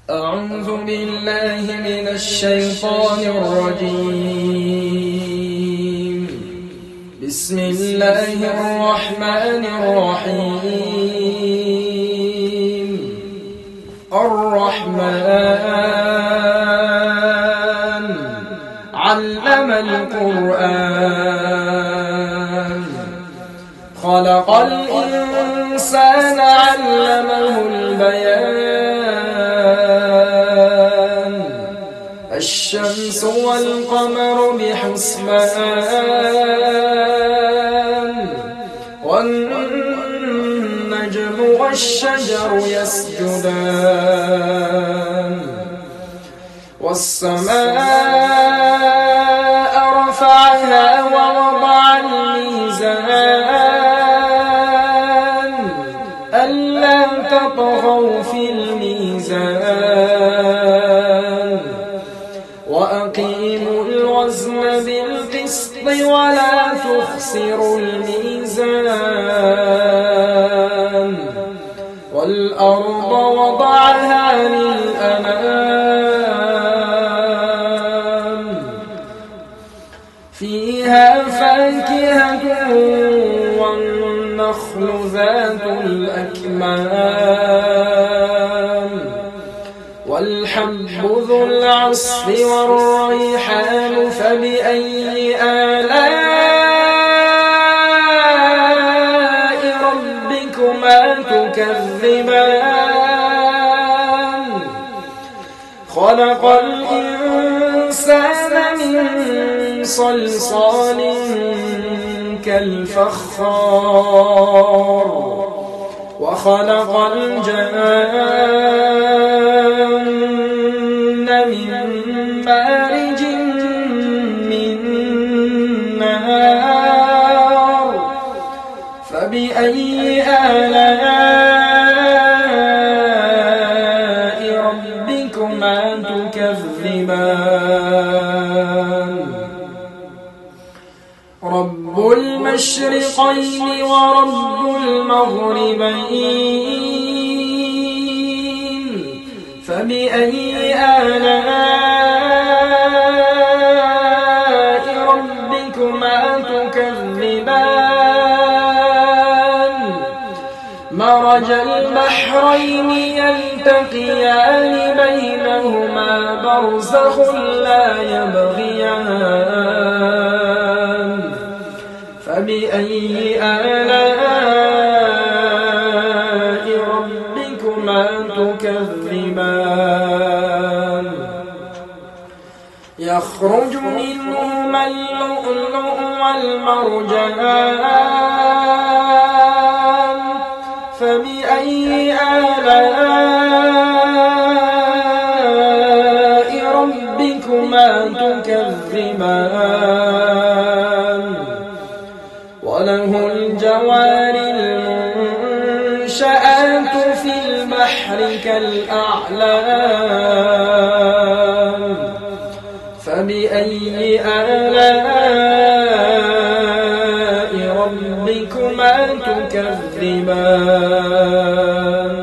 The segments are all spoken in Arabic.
أعوذ بالله من الشيطان الرجيم. بسم الله الرحمن الرحيم. الرحمن علم القرآن، خلق الإنسان علمه البيان، الشمس والقمر بحسبان، والنجم والشجر يسجدان، والسماء رفعها ووضع الميزان، ألا تطغوا في الميزان، وأقيموا الوزن بالقسط ولا تخسروا الميزان، والأرض وضعها للأنام، فيها فاكهة والنخل ذات الأكمام، والحب ذو العصف والريحان، فبأي آلاء ربكما تكذبان؟ خلق الإنسان من صلصال كالفخار، وخلق الجان من مارج من نار، فبأي آلاء ربكما تكذبان؟ رب المشرقين ورب المغربين، فبأي آلاء ربكما تكذبان؟ مرج البحرين يلتقيان، بينهما برزخ لا يبغيان، فبأي آلاء ربكما تكذبان؟ يخرج منهما اللؤلؤ والمرجان، فبأي آلاء ربكما تكذبان؟ وله الجوار المنشآت في البحر كالأعلام، فبأي آلاء ربكما تكذبان؟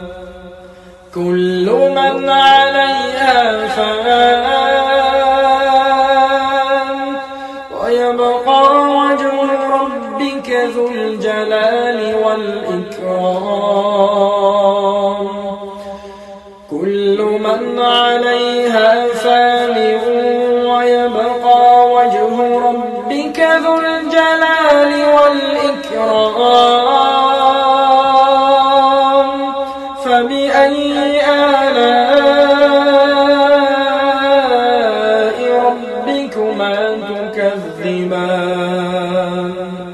كل من عليها فان، ويبقى وجه ربك ذو الجلال والإكرام. كل من عليها فان، ويبقى وجه ربك ذو الجلال والإكرام، فبأي آلاء ربكما تكذبان؟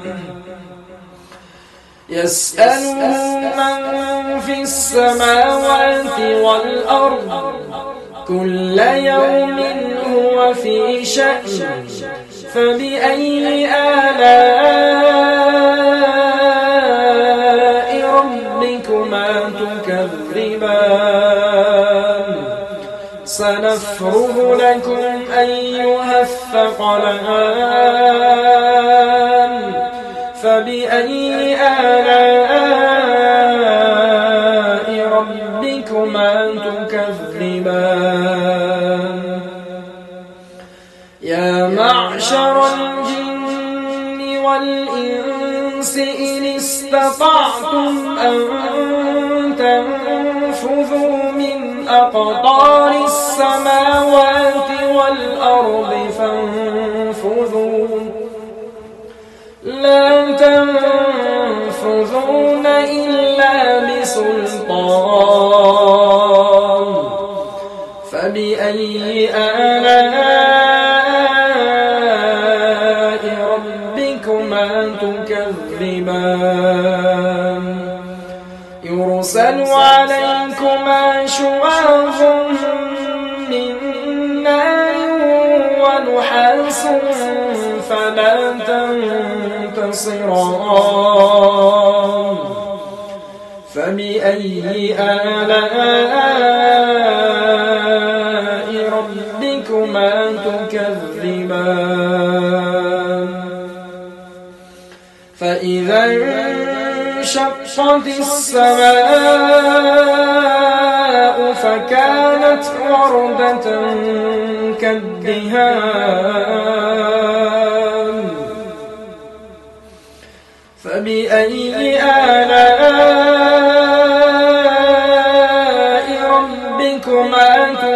يسأله من في السماوات والأرض، كل يوم هو في شأن، فبأي آلاء ربكما تكذبان؟ سنفرغ لكم أيها الثقلان، فبأي آلاء ربكما ربكما تكذبان يا معشر الجن والإنس إن استطعتم أن تنفذوا من أقطار السماوات والأرض فانفذوا لا تنفذون إلا بسلطان فبأي آلاء ربكما تكذبان يرسل عليكما شواظ من نار ونحاس فلا تنتصران فبأي آلاء ربكما تكذبان فإذا انشقت السماء فكانت وردة كالدهان فبأي آلاء ربكما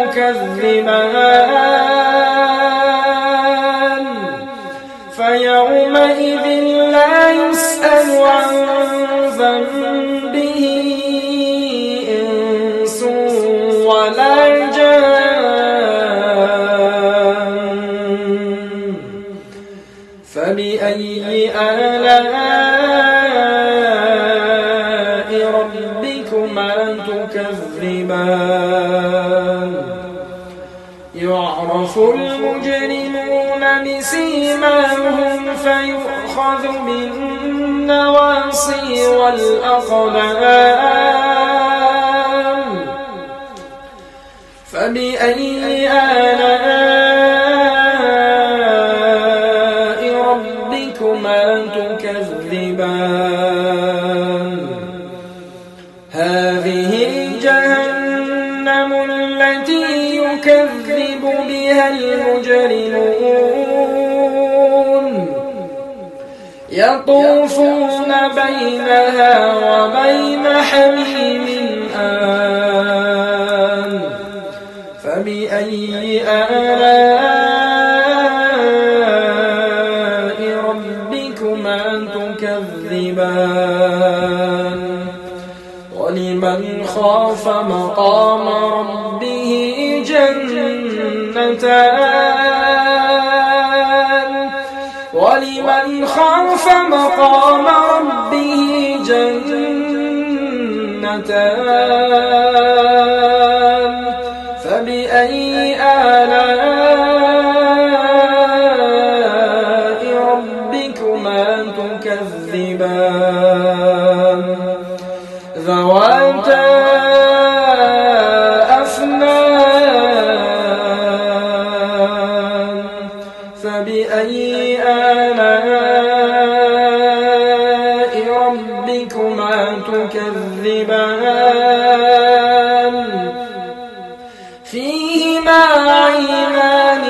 تكذبان فيومئذ لا يسأل عن ذنبه إنس ولا جان فبأي آلاء ربكما تكذبان يعرف المجرمون بسيماهم فيؤخذ بالنواصي والأقدام فبأي آلاء ربكما تكذبان هذه جهنم التي يكذب بها المجرمون يطوفون بينها وبين حميم آن فبأي آلاء ربكما تكذبان ولمن خاف مقام ربه جنتان ولمن خاف مقام ربه جنتان فبأي آلاء ربكما تكذبان ذواتا أفنان فبأي آلاء ربكما تكذبان فيهما عينان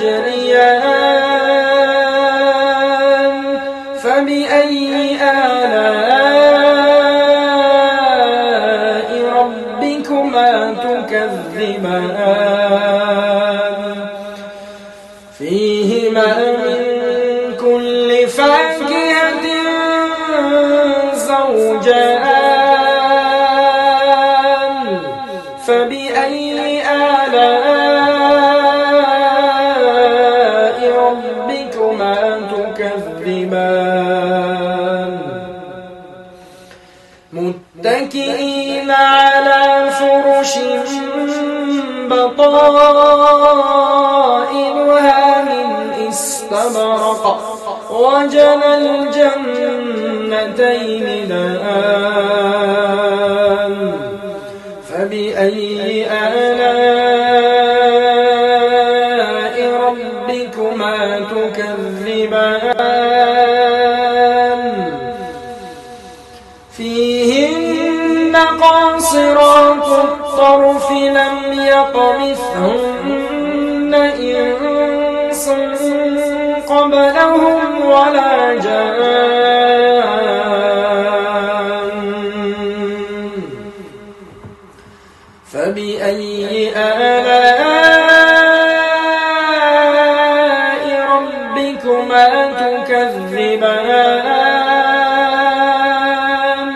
تجريان فبأي آلاء ربكما تكذبان فيهما من كل فاكهة زوجان فبأي آلاء ربكما تكذبان متكئين على فرش بطائنها من استبرق وجنى الجنتين دان فبأي آلاء ربكما تكذبان فيهن قاصرات الطرف الطرف لم يطمثهن إنس قبلهم ولا جان فبأي آلاء ربكما تكذبان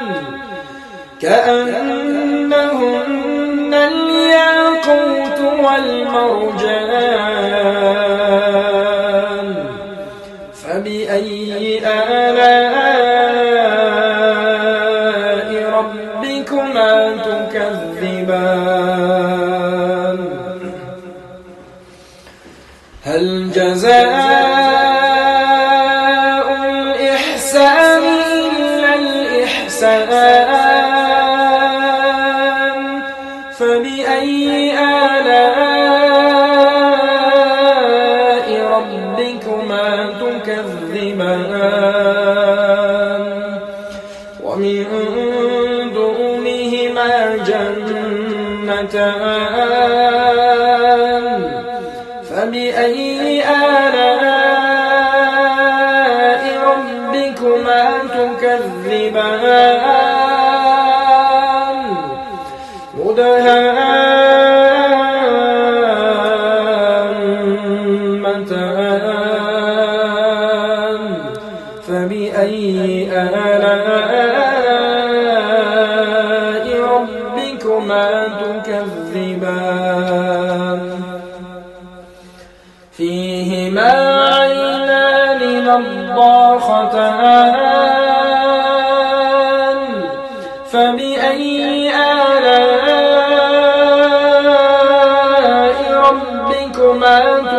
كأنهن الياقوت والمرجان فبأي آلاء ربكما تكذبان هل جزاء الإحسان إلا الإحسان فبأي آلاء ربكما تكذبان ومن دونهما جنتان فبأي آلاء ربكما تكذبان مدهامتان فبأي آلاء ربكما تكذبان فيهما عينان نضاختان فبأي آلاء ربكما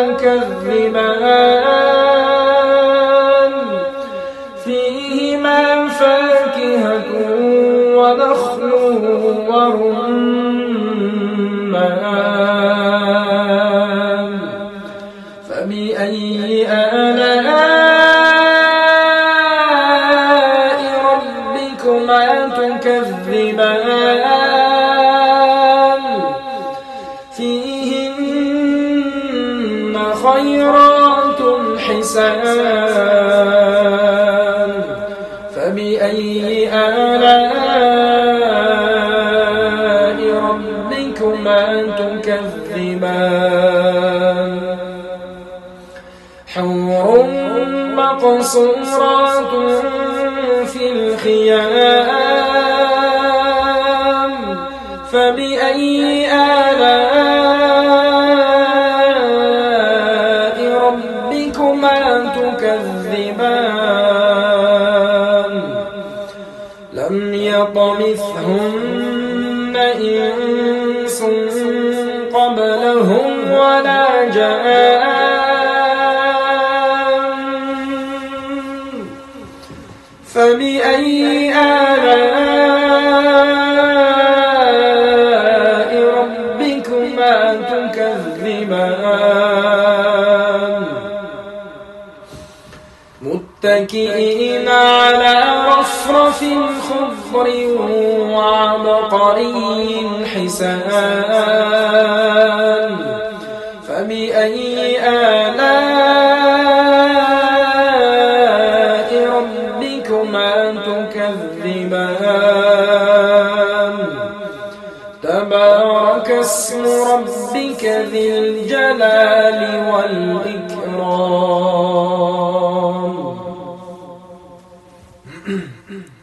تكذبان فيهما فاكهة ونخل ورمان فبأي آلاء ربكما تكذبان فيهن خيرات حسان فبأي آلاء ربكما تكذبان حور مقصورات في الخيام فبأي آلاء ربكما تكذبان لم يطمثهن إنس قبلهم ولا جان فبأي آلاء ربكما تكذبان متكئين على رفرف خضر وعبقري حسان فبأي آلاء ربكما تكذبان تبارك اسم ربك ذي الجلال والإكرام